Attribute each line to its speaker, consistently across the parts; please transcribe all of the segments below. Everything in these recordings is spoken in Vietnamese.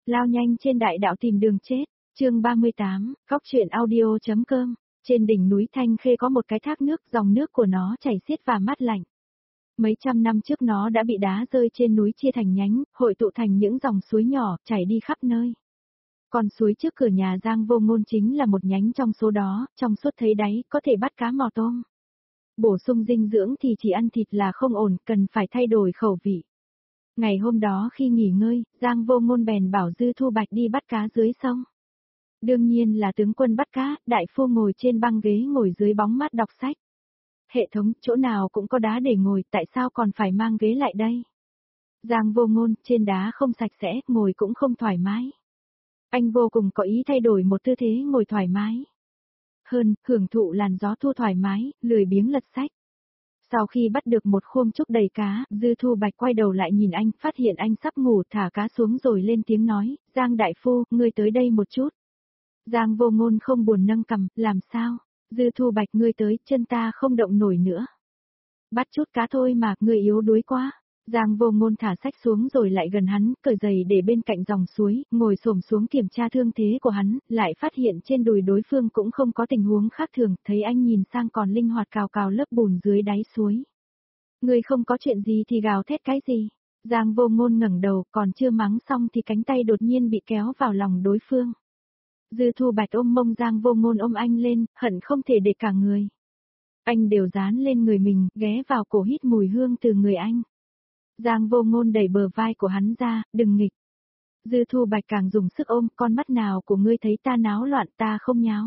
Speaker 1: Lao nhanh trên đại đạo tìm đường chết, chương 38, góc truyện audio.com. Trên đỉnh núi Thanh Khê có một cái thác nước, dòng nước của nó chảy xiết và mát lạnh. Mấy trăm năm trước nó đã bị đá rơi trên núi chia thành nhánh, hội tụ thành những dòng suối nhỏ, chảy đi khắp nơi. Con suối trước cửa nhà Giang Vô Ngôn chính là một nhánh trong số đó, trong suốt thấy đáy, có thể bắt cá mò tôm. Bổ sung dinh dưỡng thì chỉ ăn thịt là không ổn, cần phải thay đổi khẩu vị. Ngày hôm đó khi nghỉ ngơi, Giang Vô Ngôn bèn bảo Dư Thu Bạch đi bắt cá dưới sông. Đương nhiên là tướng quân bắt cá, đại phu ngồi trên băng ghế ngồi dưới bóng mát đọc sách. Hệ thống, chỗ nào cũng có đá để ngồi, tại sao còn phải mang ghế lại đây? Giang Vô Ngôn, trên đá không sạch sẽ, ngồi cũng không thoải mái. Anh vô cùng có ý thay đổi một tư thế ngồi thoải mái. Hơn, hưởng thụ làn gió thu thoải mái, lười biếng lật sách. Sau khi bắt được một khôm trúc đầy cá, Dư Thu Bạch quay đầu lại nhìn anh, phát hiện anh sắp ngủ, thả cá xuống rồi lên tiếng nói, Giang đại phu, ngươi tới đây một chút. Giang Vô Ngôn không buồn nâng cằm, làm sao? Dư Thu Bạch, ngươi tới, chân ta không động nổi nữa. Bắt chút cá thôi mà, ngươi yếu đuối quá. Giang Vô Ngôn thả sách xuống rồi lại gần hắn, cởi giày để bên cạnh dòng suối, ngồi xổm xuống kiểm tra thương thế của hắn, lại phát hiện trên đùi đối phương cũng không có tình huống khác thường, thấy anh nhìn sang còn linh hoạt cào cào lớp bùn dưới đáy suối. Ngươi không có chuyện gì thì gào thét cái gì? Giang Vô Ngôn ngẩng đầu, còn chưa mắng xong thì cánh tay đột nhiên bị kéo vào lòng đối phương. Dư Thu Bạch ôm mông Giang Vô Ngôn ôm anh lên, hận không thể để cả người. Anh đều dán lên người mình, ghé vào cổ hít mùi hương từ người anh. Giang Vô Ngôn đẩy bờ vai của hắn ra, đừng nghịch. Dư Thu Bạch càng dùng sức ôm, con mắt nào của ngươi thấy ta náo loạn, ta không nháo.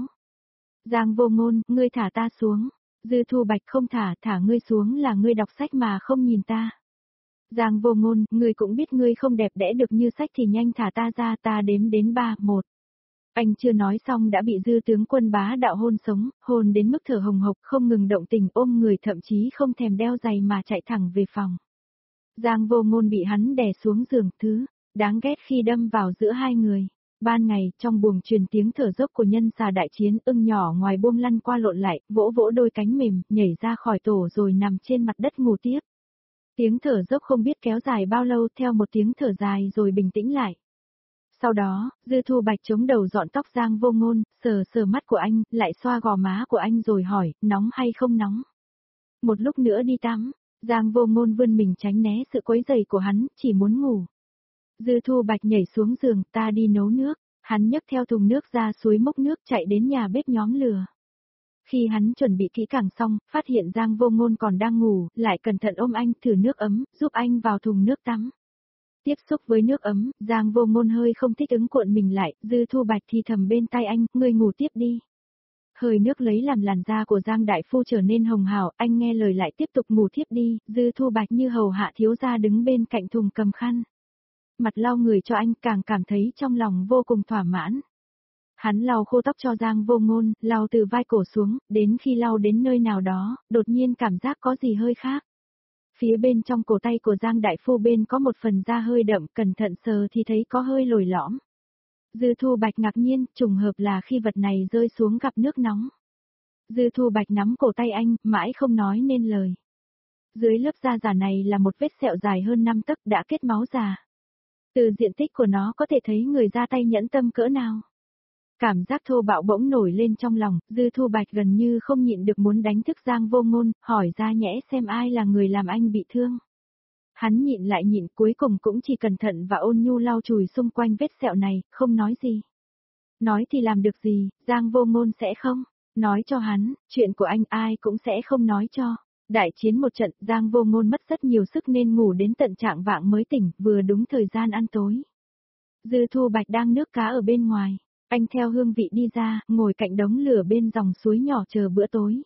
Speaker 1: Giang Vô Ngôn, ngươi thả ta xuống. Dư Thu Bạch không thả ngươi xuống là ngươi đọc sách mà không nhìn ta. Giang Vô Ngôn, ngươi cũng biết ngươi không đẹp đẽ được như sách thì nhanh thả ta ra, ta đếm đến 3, 1. Anh chưa nói xong đã bị Dư tướng quân bá đạo hôn sống, hôn đến mức thở hồng hộc, không ngừng động tình, ôm người, thậm chí không thèm đeo giày mà chạy thẳng về phòng. Giang Vô Ngôn bị hắn đè xuống giường, thứ đáng ghét khi đâm vào giữa hai người. Ban ngày, trong buồng truyền tiếng thở dốc của nhân xà đại chiến, ưng nhỏ ngoài buông lăn qua lộn lại, vỗ vỗ đôi cánh mềm, nhảy ra khỏi tổ rồi nằm trên mặt đất ngủ tiếp. Tiếng thở dốc không biết kéo dài bao lâu, theo một tiếng thở dài rồi bình tĩnh lại. Sau đó, Dư Thu Bạch chống đầu dọn tóc Giang Vô Ngôn, sờ sờ mắt của anh, lại xoa gò má của anh rồi hỏi, nóng hay không nóng? Một lúc nữa đi tắm. Giang Vô Ngôn vươn mình tránh né sự quấy rầy của hắn, chỉ muốn ngủ. Dư Thu Bạch nhảy xuống giường, ta đi nấu nước. Hắn nhấc theo thùng nước ra suối múc nước chạy đến nhà bếp nhóm lửa. Khi hắn chuẩn bị kỹ càng xong, phát hiện Giang Vô Ngôn còn đang ngủ, lại cẩn thận ôm anh thử nước ấm, giúp anh vào thùng nước tắm. Tiếp xúc với nước ấm, Giang Vô Ngôn hơi không thích ứng cuộn mình lại, Dư Thu Bạch thì thầm bên tai anh, ngươi ngủ tiếp đi. Hơi nước lấy làm làn da của Giang đại phu trở nên hồng hào, anh nghe lời lại tiếp tục ngủ thiếp đi, Dư Thu Bạch như hầu hạ thiếu gia đứng bên cạnh thùng cầm khăn. Mặt lau người cho anh, càng cảm thấy trong lòng vô cùng thỏa mãn. Hắn lau khô tóc cho Giang Vô Ngôn, lau từ vai cổ xuống, đến khi lau đến nơi nào đó, đột nhiên cảm giác có gì hơi khác. Phía bên trong cổ tay của Giang đại phu bên có một phần da hơi đậm, cẩn thận sờ thì thấy có hơi lồi lõm. Dư Thu Bạch ngạc nhiên, trùng hợp là khi vật này rơi xuống gặp nước nóng. Dư Thu Bạch nắm cổ tay anh, mãi không nói nên lời. Dưới lớp da giả này là một vết sẹo dài hơn 5 tấc đã kết máu già. Từ diện tích của nó có thể thấy người ra tay nhẫn tâm cỡ nào. Cảm giác thô bạo bỗng nổi lên trong lòng, Dư Thu Bạch gần như không nhịn được muốn đánh thức Giang Vô Ngôn, hỏi ra nhẽ xem ai là người làm anh bị thương. Hắn nhịn lại nhịn, cuối cùng cũng chỉ cẩn thận và ôn nhu lau chùi xung quanh vết sẹo này, không nói gì. Nói thì làm được gì, Giang Vô Ngôn sẽ không. Nói cho hắn, chuyện của anh ai cũng sẽ không nói cho. Đại chiến một trận, Giang Vô Ngôn mất rất nhiều sức nên ngủ đến tận trạng vạng mới tỉnh, vừa đúng thời gian ăn tối. Dư Thu Bạch đang nước cá ở bên ngoài. Anh theo hương vị đi ra, ngồi cạnh đống lửa bên dòng suối nhỏ chờ bữa tối.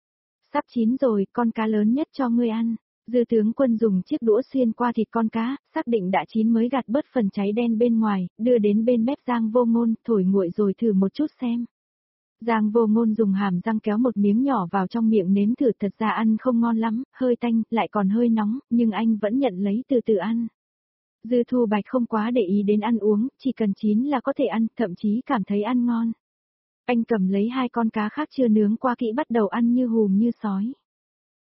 Speaker 1: Sắp chín rồi, con cá lớn nhất cho ngươi ăn. Dư tướng quân dùng chiếc đũa xuyên qua thịt con cá, xác định đã chín mới gạt bớt phần cháy đen bên ngoài, đưa đến bên mép Giang Vô Ngôn, thổi nguội rồi thử một chút xem. Giang Vô Ngôn dùng hàm răng kéo một miếng nhỏ vào trong miệng nếm thử, thật ra ăn không ngon lắm, hơi tanh, lại còn hơi nóng, nhưng anh vẫn nhận lấy từ từ ăn. Dư Thu Bạch không quá để ý đến ăn uống, chỉ cần chín là có thể ăn, thậm chí cảm thấy ăn ngon. Anh cầm lấy 2 con cá khác chưa nướng qua kỹ bắt đầu ăn như hùm như sói.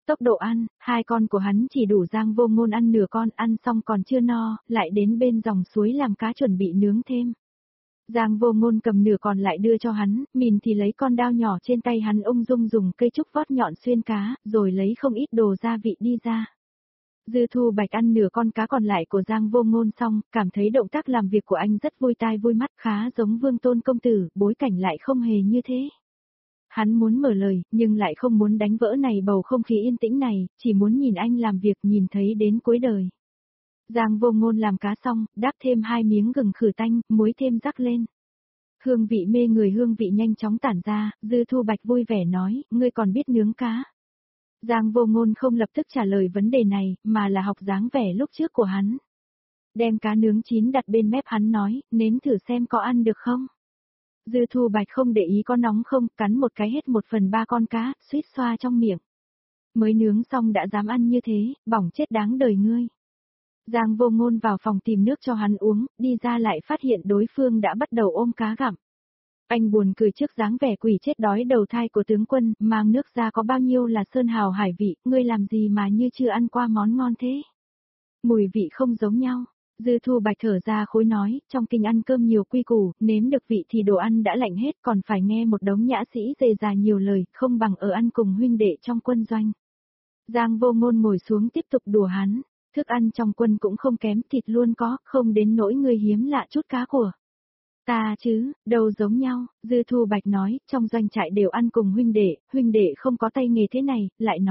Speaker 1: Tốc độ ăn, hai con của hắn chỉ đủ Giang Vô Ngôn ăn nửa con, ăn xong còn chưa no, lại đến bên dòng suối làm cá chuẩn bị nướng thêm. Giang Vô Ngôn cầm nửa còn lại đưa cho hắn, Mìn thì lấy con dao nhỏ trên tay hắn ung dung dùng cây trúc vót nhọn xuyên cá, rồi lấy không ít đồ gia vị đi ra. Dư Thu Bạch ăn nửa con cá còn lại của Giang Vô Ngôn xong, cảm thấy động tác làm việc của anh rất vui tai vui mắt, khá giống Vương Tôn công tử, bối cảnh lại không hề như thế. Hắn muốn mở lời, nhưng lại không muốn đánh vỡ này bầu không khí yên tĩnh này, chỉ muốn nhìn anh làm việc nhìn thấy đến cuối đời. Giang Vô Ngôn làm cá xong, đắp thêm 2 miếng gừng khử tanh, muối thêm rắc lên. Hương vị mê người, hương vị nhanh chóng tản ra, Dư Thu Bạch vui vẻ nói, ngươi còn biết nướng cá. Giang Vô Ngôn không lập tức trả lời vấn đề này, mà là học dáng vẻ lúc trước của hắn. Đem cá nướng chín đặt bên mép hắn nói, nếm thử xem có ăn được không. Dư Thu Bạch không để ý có nóng không, cắn một cái hết 1/3 con cá, suýt xoa trong miệng. Mới nướng xong đã dám ăn như thế, bỏng chết đáng đời ngươi. Giang Vô Ngôn vào phòng tìm nước cho hắn uống, đi ra lại phát hiện đối phương đã bắt đầu ôm cá gặm. Anh buồn cười trước dáng vẻ quỷ chết đói đầu thai của tướng quân, mang nước ra có bao nhiêu là sơn hào hải vị, ngươi làm gì mà như chưa ăn qua món ngon thế. Mùi vị không giống nhau. Dư Thu Bạch thở ra khối nói, trong kinh ăn cơm nhiều quy củ, nếm được vị thì đồ ăn đã lạnh hết còn phải nghe một đống nhã sĩ dề già nhiều lời, không bằng ở ăn cùng huynh đệ trong quân doanh. Giang Vô Ngôn ngồi xuống tiếp tục đùa hắn, thức ăn trong quân cũng không kém, thịt luôn có, không đến nỗi ngươi hiếm lạ chút cá của. Ta chứ, đâu giống nhau, Dư Thu Bạch nói, trong doanh trại đều ăn cùng huynh đệ không có tay nghề thế này,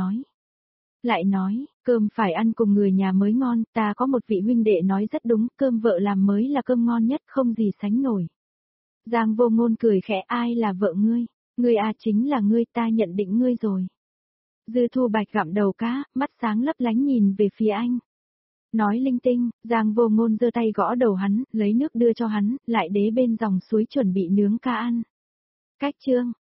Speaker 1: lại nói, cơm phải ăn cùng người nhà mới ngon, ta có một vị huynh đệ nói rất đúng, cơm vợ làm mới là cơm ngon nhất, không gì sánh nổi. Giang Vô Ngôn cười khẽ, ai là vợ ngươi? Ngươi à, chính là ngươi, ta nhận định ngươi rồi. Dư Thu Bạch gặm đầu cá, mắt sáng lấp lánh nhìn về phía anh. Nói linh tinh, Giang Vô Ngôn giơ tay gõ đầu hắn, lấy nước đưa cho hắn, lại đế bên dòng suối chuẩn bị nướng cá ăn. Cách chương